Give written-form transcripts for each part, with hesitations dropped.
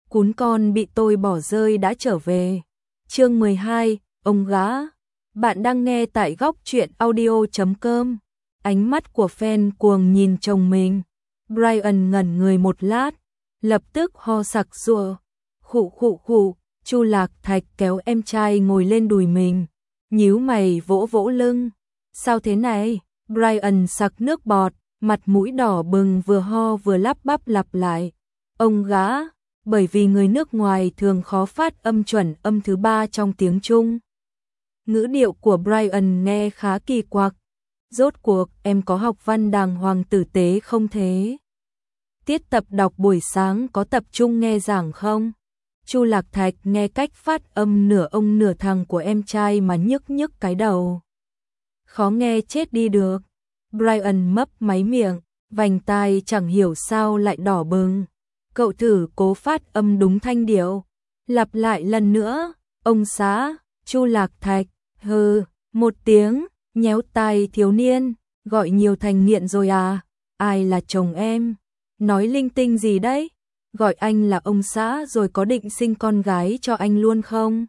cún con bị tôi bỏ rơi đã trở về. Chương 12, ông gã. Bạn đang nghe tại góc truyện audio.com. Ánh mắt của fan cuồng nhìn chồng mình. Brian ngẩn người một lát, lập tức ho sặc sụa. Khụ khụ khụ, Chu Lạc Thạch kéo em trai ngồi lên đùi mình, nhíu mày vỗ vỗ lưng. Sao thế này? Brian sặc nước bọt, mặt mũi đỏ bừng, vừa ho vừa lắp bắp lặp lại. Ông gã, bởi vì người nước ngoài thường khó phát âm chuẩn âm thứ ba trong tiếng Trung. Ngữ điệu của Brian nghe khá kỳ quặc. Rốt cuộc em có học văn đàng hoàng tử tế không thế? Tiết tập đọc buổi sáng có tập trung nghe giảng không? Chu Lạc Thạch nghe cách phát âm nửa ông nửa thằng của em trai mà nhức nhức cái đầu. Khó nghe chết đi được. Brian mấp máy miệng, vành tai chẳng hiểu sao lại đỏ bừng. Cậu thử cố phát âm đúng thanh điệu. Lặp lại lần nữa. Ông xã, Chu Lạc Thạch, hừ, một tiếng, nhéo tai thiếu niên, gọi nhiều thành nghiện rồi à? Ai là chồng em? Nói linh tinh gì đấy? Gọi anh là ông xã rồi có định sinh con gái cho anh luôn không?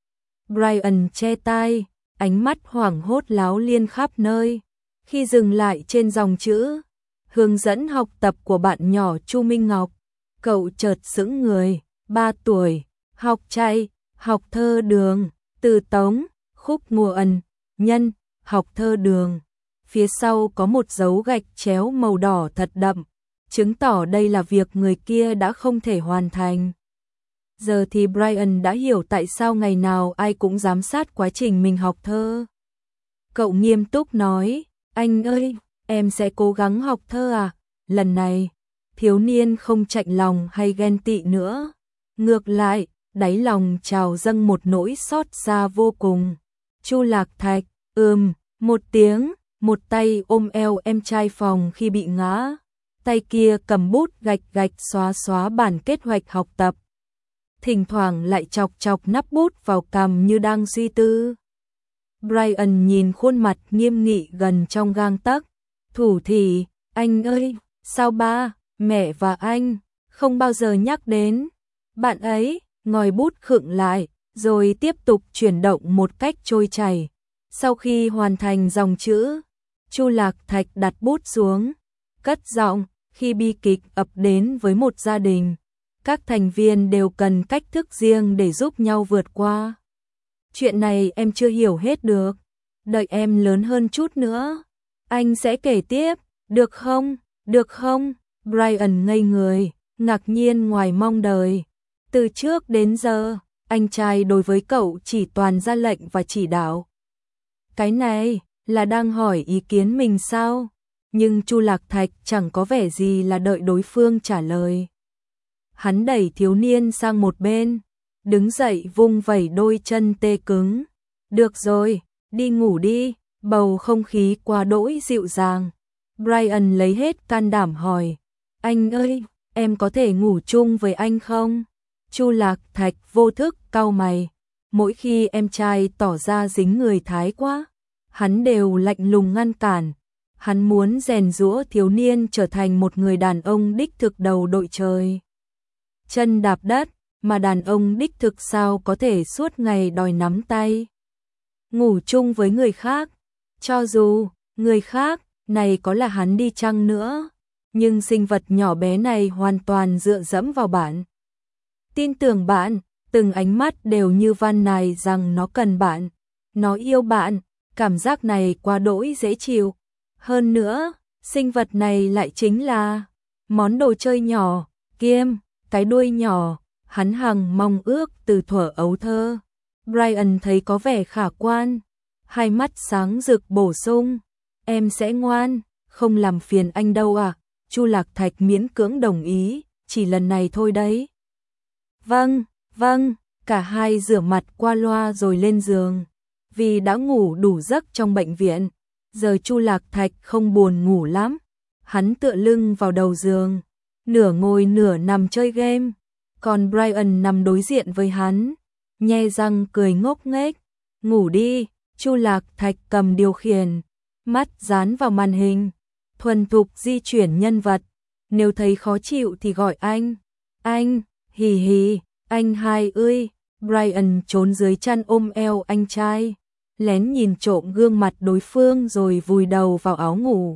Brian che tai, ánh mắt hoảng hốt láo liên khắp nơi. Khi dừng lại trên dòng chữ hướng dẫn học tập của bạn nhỏ Chu Minh Ngọc, cậu chợt sững người. 3 tuổi, học chay, học thơ đường, từ tống, khúc nguồn, nhân, học thơ đường. Phía sau có một dấu gạch chéo màu đỏ thật đậm, chứng tỏ đây là việc người kia đã không thể hoàn thành. Giờ thì Brian đã hiểu tại sao ngày nào ai cũng giám sát quá trình mình học thơ. Cậu nghiêm túc nói, anh ơi, em sẽ cố gắng học thơ à? Lần này, thiếu niên không chạnh lòng hay ghen tị nữa. Ngược lại, đáy lòng trào dâng một nỗi xót xa vô cùng. Chu Lạc Thạch, một tiếng, một tay ôm eo em trai phòng khi bị ngã. Tay kia cầm bút gạch gạch xóa xóa bản kế hoạch học tập. Thỉnh thoảng lại chọc chọc nắp bút vào cằm như đang suy tư. Brian nhìn khuôn mặt nghiêm nghị gần trong gang tấc, thủ thỉ, anh ơi, sao ba, mẹ và anh không bao giờ nhắc đến bạn ấy? Ngòi bút khựng lại, rồi tiếp tục chuyển động một cách trôi chảy. Sau khi hoàn thành dòng chữ, Chu Lạc Thạch đặt bút xuống, cất giọng, khi bi kịch ập đến với một gia đình, các thành viên đều cần cách thức riêng để giúp nhau vượt qua. Chuyện này em chưa hiểu hết được, đợi em lớn hơn chút nữa, anh sẽ kể tiếp, được không? Được không? Brian ngây người, ngạc nhiên ngoài mong đời. Từ trước đến giờ, anh trai đối với cậu chỉ toàn ra lệnh và chỉ đạo. Cái này là đang hỏi ý kiến mình sao? Nhưng Chu Lạc Thạch chẳng có vẻ gì là đợi đối phương trả lời. Hắn đẩy thiếu niên sang một bên, đứng dậy vung vẩy đôi chân tê cứng. Được rồi, đi ngủ đi, bầu không khí quá đỗi dịu dàng. Brian lấy hết can đảm hỏi, anh ơi, em có thể ngủ chung với anh không? Chu Lạc Thạch vô thức cau mày, mỗi khi em trai tỏ ra dính người thái quá, hắn đều lạnh lùng ngăn cản. Hắn muốn rèn giũa thiếu niên trở thành một người đàn ông đích thực đầu đội trời. Chân đạp đất, mà đàn ông đích thực sao có thể suốt ngày đòi nắm tay. Ngủ chung với người khác, cho dù người khác này có là hắn đi chăng nữa, nhưng sinh vật nhỏ bé này hoàn toàn dựa dẫm vào bạn. Tin tưởng bạn, từng ánh mắt đều như van nài rằng nó cần bạn, nó yêu bạn, cảm giác này quá đỗi dễ chịu. Hơn nữa, sinh vật này lại chính là món đồ chơi nhỏ, kiêm, cái đuôi nhỏ, hắn hằng mong ước từ thuở ấu thơ. Brian thấy có vẻ khả quan, hai mắt sáng rực bổ sung, em sẽ ngoan, không làm phiền anh đâu à? Chu Lạc Thạch miễn cưỡng đồng ý, chỉ lần này thôi đấy. Vâng, vâng, cả hai rửa mặt qua loa rồi lên giường. Vì đã ngủ đủ giấc trong bệnh viện, giờ Chu Lạc Thạch không buồn ngủ lắm. Hắn tựa lưng vào đầu giường, nửa ngồi nửa nằm chơi game. Còn Brian nằm đối diện với hắn, nhe răng cười ngốc nghếch. Ngủ đi, Chu Lạc Thạch cầm điều khiển, mắt dán vào màn hình, thuần thục di chuyển nhân vật. Nếu thấy khó chịu thì gọi anh. Hì hì, anh hai ơi, Brian trốn dưới chăn ôm eo anh trai, lén nhìn trộm gương mặt đối phương rồi vùi đầu vào áo ngủ.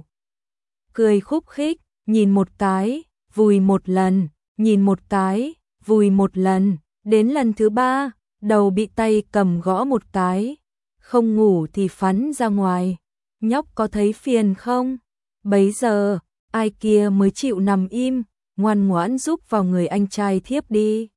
Cười khúc khích, nhìn một cái, vùi một lần, nhìn một cái, vùi một lần, đến lần thứ 3, đầu bị tay cầm gõ một cái. Không ngủ thì phắn ra ngoài, nhóc có thấy phiền không? Bấy giờ, ai kia mới chịu nằm im, ngoan ngoãn giúp vào người anh trai thiếp đi.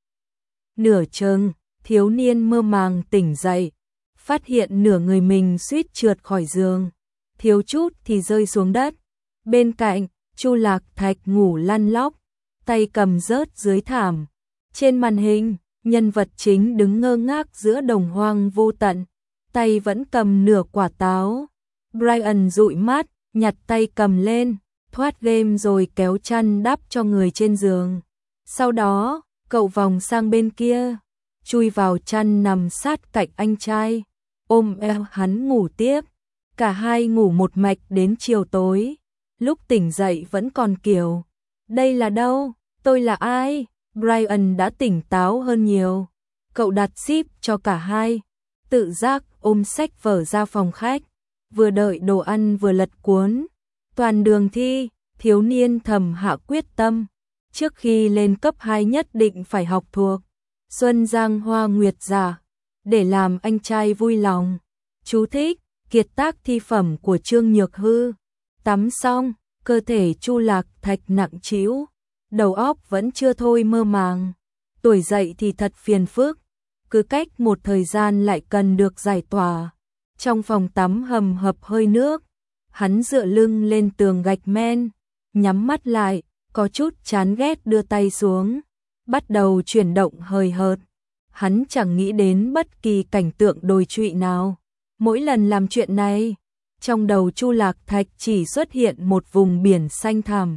Nửa chừng, thiếu niên mơ màng tỉnh dậy, phát hiện nửa người mình suýt trượt khỏi giường, thiếu chút thì rơi xuống đất. Bên cạnh, Chu Lạc Thạch ngủ lăn lóc, tay cầm rớt dưới thảm. Trên màn hình, nhân vật chính đứng ngơ ngác giữa đồng hoang vô tận, tay vẫn cầm nửa quả táo. Brian dụi mắt, nhặt tay cầm lên, thoát game rồi kéo chăn đắp cho người trên giường. Sau đó, cậu vòng sang bên kia, chui vào chăn nằm sát cạnh anh trai, ôm eo hắn ngủ tiếp. Cả hai ngủ một mạch đến chiều tối, lúc tỉnh dậy vẫn còn kiểu, đây là đâu, tôi là ai? Brian đã tỉnh táo hơn nhiều, cậu đặt ship cho cả hai, tự giác ôm sách vở ra phòng khách, vừa đợi đồ ăn vừa lật cuốn. Toàn đường thi, thiếu niên thầm hạ quyết tâm, trước khi lên cấp 2 nhất định phải học thuộc Xuân Giang Hoa Nguyệt Giả, để làm anh trai vui lòng. Chú thích, kiệt tác thi phẩm của Trương Nhược Hư. Tắm xong, cơ thể Chu Lạc Thạch nặng trĩu, đầu óc vẫn chưa thôi mơ màng. Tuổi dậy thì thật phiền phức, cứ cách một thời gian lại cần được giải tỏa. Trong phòng tắm hầm hập hơi nước, hắn dựa lưng lên tường gạch men, nhắm mắt lại, có chút chán ghét đưa tay xuống, bắt đầu chuyển động hời hợt. Hắn chẳng nghĩ đến bất kỳ cảnh tượng đồi trụy nào. Mỗi lần làm chuyện này, trong đầu Chu Lạc Thạch chỉ xuất hiện một vùng biển xanh thẳm,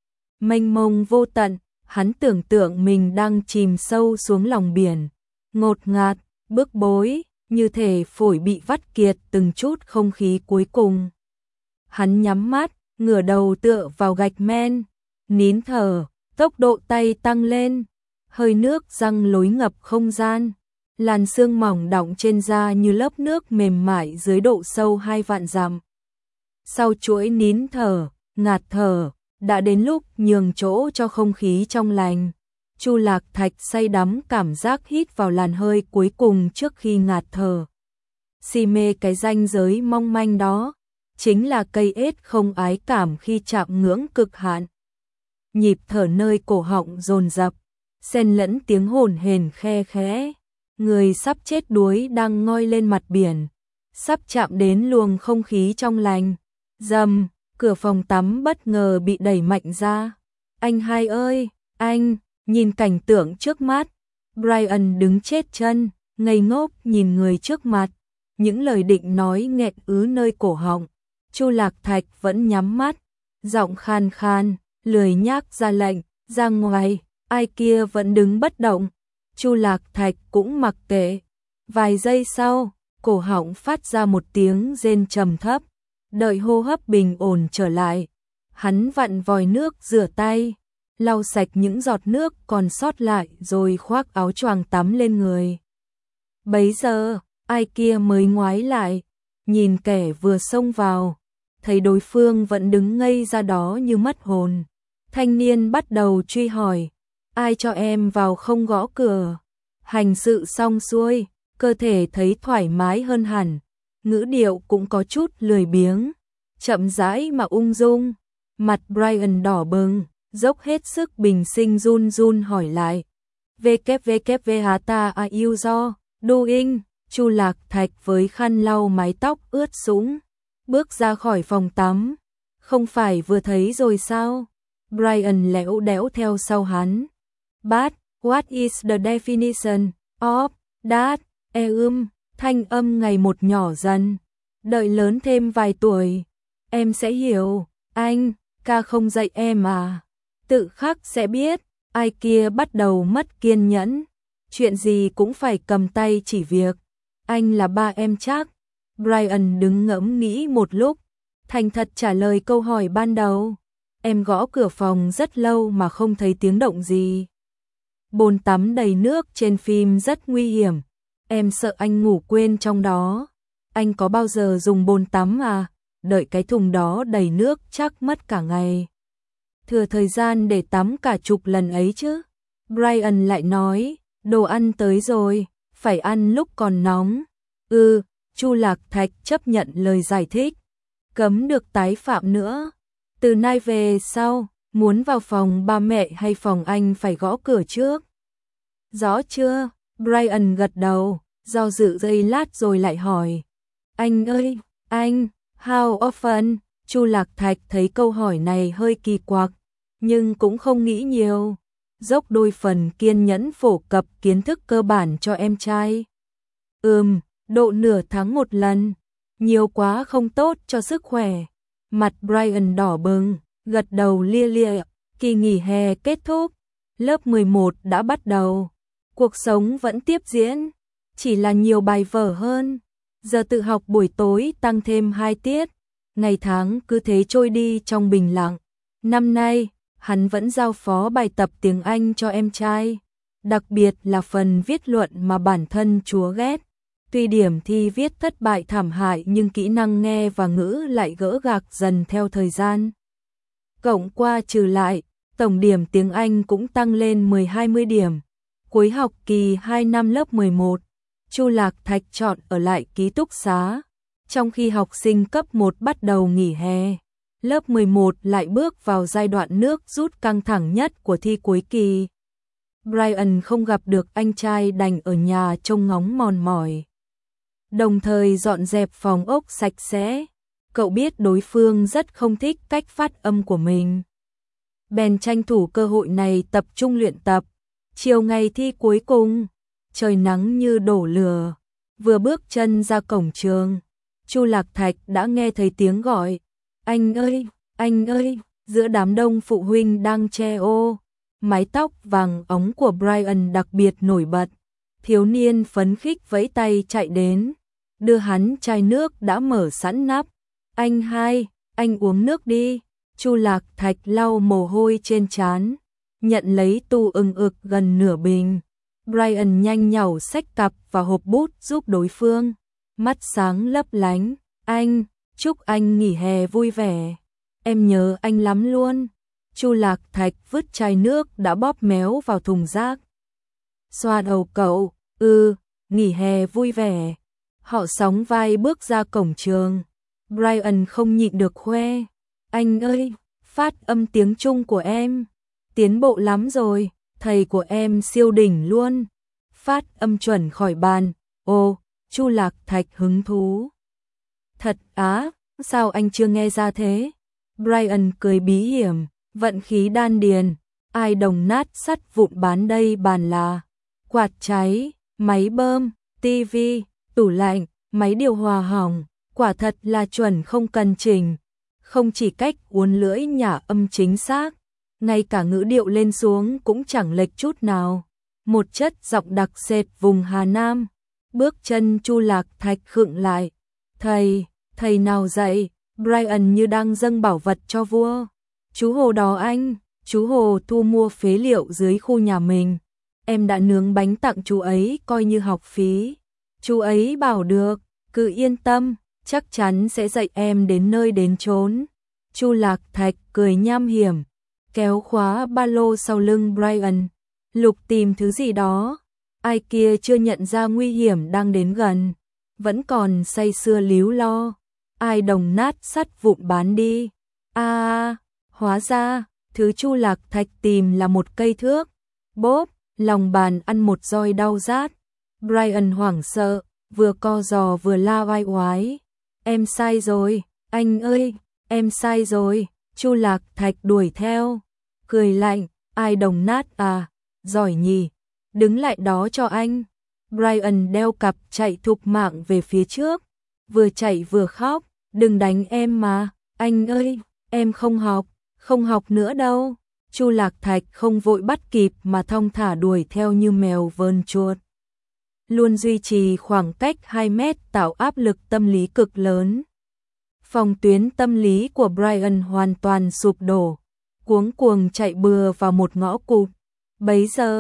mênh mông vô tận. Hắn tưởng tượng mình đang chìm sâu xuống lòng biển, ngột ngạt, bức bối, như thể phổi bị vắt kiệt từng chút không khí cuối cùng. Hắn nhắm mắt, ngửa đầu tựa vào gạch men, nín thở, tốc độ tay tăng lên, hơi nước răng lối ngập không gian, làn sương mỏng đọng trên da như lớp nước mềm mại dưới độ sâu 2 vạn dặm. Sau chuỗi nín thở, ngạt thở, đã đến lúc nhường chỗ cho không khí trong lành. Chu Lạc Thạch say đắm cảm giác hít vào làn hơi cuối cùng trước khi ngạt thở. Si mê cái ranh giới mong manh đó, chính là cây ết không ái cảm khi chạm ngưỡng cực hạn. Nhịp thở nơi cổ họng dồn dập, xen lẫn tiếng hổn hển khe khẽ. Người sắp chết đuối đang ngoi lên mặt biển, sắp chạm đến luồng không khí trong lành. Rầm, cửa phòng tắm bất ngờ bị đẩy mạnh ra. Anh hai ơi, anh, nhìn cảnh tượng trước mắt. Brian đứng chết chân, ngây ngốc nhìn người trước mặt. Những lời định nói nghẹn ứ nơi cổ họng. Chu Lạc Thạch vẫn nhắm mắt, giọng khan khan, lười nhác ra lệnh, ra ngoài. Ai kia vẫn đứng bất động. Chu Lạc Thạch cũng mặc kệ. Vài giây sau, cổ họng phát ra một tiếng rên trầm thấp. Đợi hô hấp bình ổn trở lại, hắn vặn vòi nước rửa tay, lau sạch những giọt nước còn sót lại rồi khoác áo choàng tắm lên người. Bấy giờ, ai kia mới ngoái lại, nhìn kẻ vừa xông vào, thấy đối phương vẫn đứng ngây ra đó như mất hồn. Thanh niên bắt đầu truy hỏi, ai cho em vào không gõ cửa? Hành sự xong xuôi, cơ thể thấy thoải mái hơn hẳn, ngữ điệu cũng có chút lười biếng, chậm rãi mà ung dung. Mặt Brian đỏ bừng, dốc hết sức bình sinh run run hỏi lại. How are you doing? Chu Lạc Thạch với khăn lau mái tóc ướt sũng, bước ra khỏi phòng tắm. Không phải vừa thấy rồi sao? Brian lẽo đẽo theo sau hắn. But, what is the definition of that? Thanh âm ngày một nhỏ dần. Đợi lớn thêm vài tuổi, em sẽ hiểu. Anh, ca không dạy em à? Tự khắc sẽ biết. Ai kia bắt đầu mất kiên nhẫn. Chuyện gì cũng phải cầm tay chỉ việc. Anh là ba em chắc. Brian đứng ngẫm nghĩ một lúc, thành thật trả lời câu hỏi ban đầu. Em gõ cửa phòng rất lâu mà không thấy tiếng động gì. Bồn tắm đầy nước trên phim rất nguy hiểm. Em sợ anh ngủ quên trong đó. Anh có bao giờ dùng bồn tắm à? Đợi cái thùng đó đầy nước chắc mất cả ngày. Thừa thời gian để tắm cả chục lần ấy chứ. Brian lại nói, đồ ăn tới rồi, phải ăn lúc còn nóng. Chu Lạc Thạch chấp nhận lời giải thích. Cấm được tái phạm nữa. Từ nay về sau, muốn vào phòng ba mẹ hay phòng anh phải gõ cửa trước. Rõ chưa? Brian gật đầu, do dự giây lát rồi lại hỏi. Anh ơi, anh, how often? Chu Lạc Thạch thấy câu hỏi này hơi kỳ quặc, nhưng cũng không nghĩ nhiều. Dốc đôi phần kiên nhẫn phổ cập kiến thức cơ bản cho em trai. Độ nửa tháng một lần. Nhiều quá không tốt cho sức khỏe. Mặt Brian đỏ bừng, gật đầu lia lịa. Kỳ nghỉ hè kết thúc, lớp 11 đã bắt đầu. Cuộc sống vẫn tiếp diễn, chỉ là nhiều bài vở hơn. Giờ tự học buổi tối tăng thêm 2 tiết. Ngày tháng cứ thế trôi đi trong bình lặng. Năm nay, hắn vẫn giao phó bài tập tiếng Anh cho em trai. Đặc biệt là phần viết luận mà bản thân chúa ghét. Tuy điểm thi viết thất bại thảm hại nhưng kỹ năng nghe và ngữ lại gỡ gạc dần theo thời gian. Cộng qua trừ lại, tổng điểm tiếng Anh cũng tăng lên 10-20 điểm. Cuối học kỳ 2 năm lớp 11, Chu Lạc Thạch chọn ở lại ký túc xá. Trong khi học sinh cấp 1 bắt đầu nghỉ hè, lớp 11 lại bước vào giai đoạn nước rút căng thẳng nhất của thi cuối kỳ. Brian không gặp được anh trai đành ở nhà trông ngóng mòn mỏi. Đồng thời dọn dẹp phòng ốc sạch sẽ. Cậu biết đối phương rất không thích cách phát âm của mình. Bèn tranh thủ cơ hội này tập trung luyện tập. Chiều ngày thi cuối cùng, trời nắng như đổ lửa. Vừa bước chân ra cổng trường, Chu Lạc Thạch đã nghe thấy tiếng gọi. Anh ơi, giữa đám đông phụ huynh đang che ô. Mái tóc vàng óng của Brian đặc biệt nổi bật. Thiếu niên phấn khích vẫy tay chạy đến, đưa hắn chai nước đã mở sẵn nắp. Anh uống nước đi. Chu Lạc Thạch lau mồ hôi trên trán, nhận lấy tu ưng ực gần nửa bình. Brian nhanh nhảu xách cặp và hộp bút giúp đối phương, mắt sáng lấp lánh. Anh, chúc anh nghỉ hè vui vẻ. Em nhớ anh lắm luôn. Chu Lạc Thạch vứt chai nước đã bóp méo vào thùng rác. Xoa đầu cậu, nghỉ hè vui vẻ. Họ sóng vai bước ra cổng trường. Brian không nhịn được khoe. Anh ơi, phát âm tiếng Trung của em tiến bộ lắm rồi, thầy của em siêu đỉnh luôn. Phát âm chuẩn khỏi bàn. Ồ, Chu Lạc Thạch hứng thú. Thật á, sao anh chưa nghe ra thế? Brian cười bí hiểm, vận khí đan điền. Ai đồng nát sắt vụn bán đây bàn là quạt cháy, máy bơm, tivi, tủ lạnh, máy điều hòa hỏng. Quả thật là chuẩn không cần chỉnh. Không chỉ cách uốn lưỡi nhả âm chính xác, ngay cả ngữ điệu lên xuống cũng chẳng lệch chút nào. Một chất giọng đặc sệt vùng Hà Nam. Bước chân Chu Lạc Thạch khựng lại. Thầy nào dạy? Brian như đang dâng bảo vật cho vua. Chú Hồ đó anh, chú Hồ thu mua phế liệu dưới khu nhà mình. Em đã nướng bánh tặng chú ấy coi như học phí. Chú ấy bảo được, cứ yên tâm, chắc chắn sẽ dạy em đến nơi đến chốn. Chu Lạc Thạch cười nham hiểm, kéo khóa ba lô sau lưng Brian, lục tìm thứ gì đó. Ai kia chưa nhận ra nguy hiểm đang đến gần, vẫn còn say sưa líu lo. Ai đồng nát sắt vụn bán đi. Hóa ra, thứ Chu Lạc Thạch tìm là một cây thước. Bốp, lòng bàn ăn một roi đau rát. Brian hoảng sợ, vừa co giò vừa la oai oái. Em sai rồi, anh ơi, em sai rồi. Chu Lạc Thạch đuổi theo, cười lạnh. Ai đồng nát à, giỏi nhỉ, đứng lại đó cho anh. Brian đeo cặp chạy thục mạng về phía trước, vừa chạy vừa khóc. Đừng đánh em mà, anh ơi, em không học nữa đâu. Chu Lạc Thạch không vội bắt kịp mà thong thả đuổi theo như mèo vờn chuột. Luôn duy trì khoảng cách 2 mét tạo áp lực tâm lý cực lớn. Phòng tuyến tâm lý của Brian hoàn toàn sụp đổ, cuống cuồng chạy bừa vào một ngõ cụt. Bấy giờ,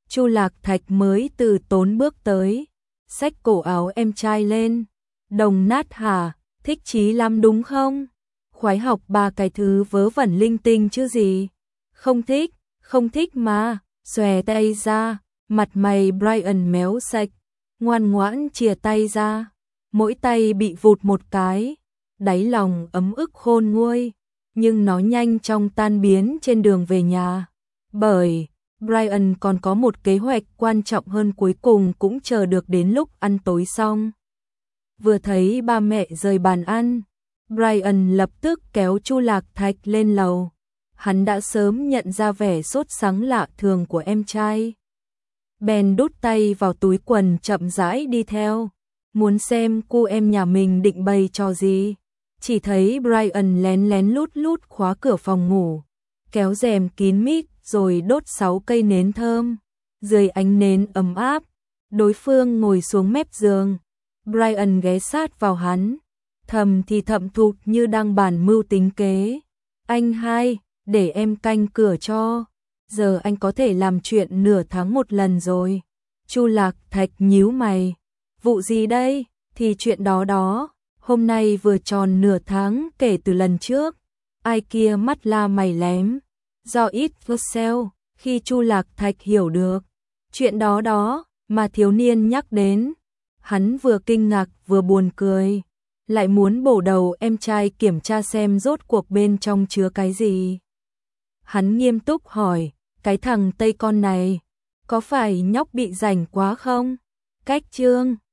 Chu Lạc Thạch mới từ tốn bước tới, xách cổ áo em trai lên. Đồng nát hả, thích chí lắm đúng không? Khoái học ba cái thứ vớ vẩn linh tinh chứ gì. Không thích mà, xòe tay ra, mặt mày Brian méo sạch, ngoan ngoãn chìa tay ra. Mỗi tay bị vụt một cái, đáy lòng ấm ức khôn nguôi, nhưng nó nhanh chóng tan biến trên đường về nhà. Bởi Brian còn có một kế hoạch quan trọng hơn cuối cùng cũng chờ được đến lúc ăn tối xong. Vừa thấy ba mẹ rời bàn ăn, Brian lập tức kéo Chu Lạc Thạch lên lầu. Hắn đã sớm nhận ra vẻ sốt sắng lạ thường của em trai. Bèn đút tay vào túi quần chậm rãi đi theo, muốn xem cô em nhà mình định bày trò gì. Chỉ thấy Brian lén lén lút lút khóa cửa phòng ngủ, kéo rèm kín mít rồi đốt 6 cây nến thơm. Dưới ánh nến ấm áp, đối phương ngồi xuống mép giường. Brian ghé sát vào hắn, thầm thì thậm thụt như đang bàn mưu tính kế. Anh hai, để em canh cửa cho. Giờ anh có thể làm chuyện nửa tháng một lần rồi. Chu Lạc Thạch nhíu mày. Vụ gì đây? Thì chuyện đó. Hôm nay vừa tròn nửa tháng kể từ lần trước. Ai kia mắt la mày lém. Do ít yourself, khi Chu Lạc Thạch hiểu được chuyện đó mà thiếu niên nhắc đến, hắn vừa kinh ngạc vừa buồn cười, lại muốn bổ đầu em trai kiểm tra xem rốt cuộc bên trong chứa cái gì. Hắn nghiêm túc hỏi, cái thằng Tây con này, có phải nhóc bị rảnh quá không? Cách chương